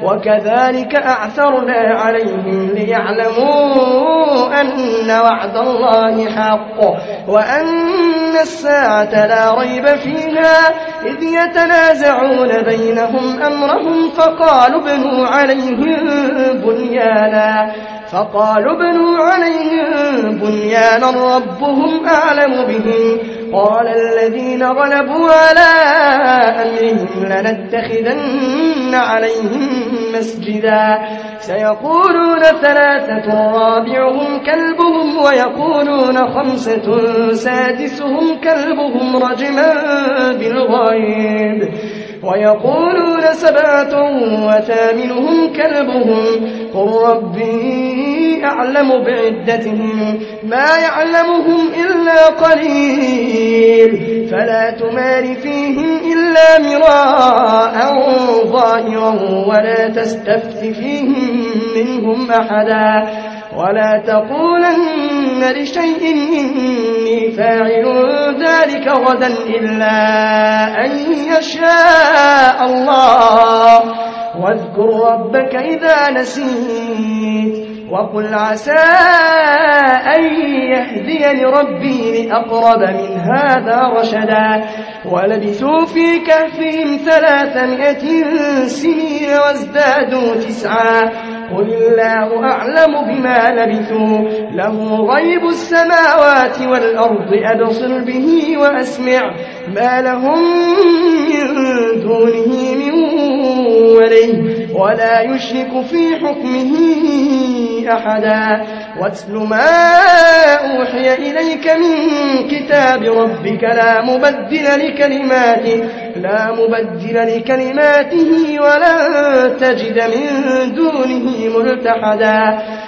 وكذلك أعثرنا عليهم ليعلموا أن وعد الله حق وأن الساعة لا ريب فيها إذ يتنازعون بينهم أمرهم فقالوا ابنوا عليهم بنيانا ربهم أعلم بهم قال الذين غلبوا على أمرهم لنتخذن عليهم مسجدا سيقولون 3 رابعهم كلبهم ويقولون 5 سادسهم كلبهم رجما بالغيب ويقولون 7 وثامنهم كلبهم قل ربي أعلم بعدتهم ما يعلمهم إلا قليل فلا تمار فيهم إلا مراء ظاهرا ولا تستفت فيهم منهم أحدا ولا تقولن لشيء إني فاعل ذلك غدا إلا أن يشاء الله واذكر ربك إذا نسيت وقل عسى أن يهديني ربي لأقرب من هذا رشدا ولبثوا في كهفهم 300 سنين وازدادوا 9 قل الله أعلم بما لبثوا له غيب السماوات والأرض أبصر به وأسمع ما لهم من دونه من ولي ولا يشرك في حكمه أحدا واتل ما أوحي إليك من كتاب ربك لا مبدل لكلماته ولا تجد من دونه ملتحدا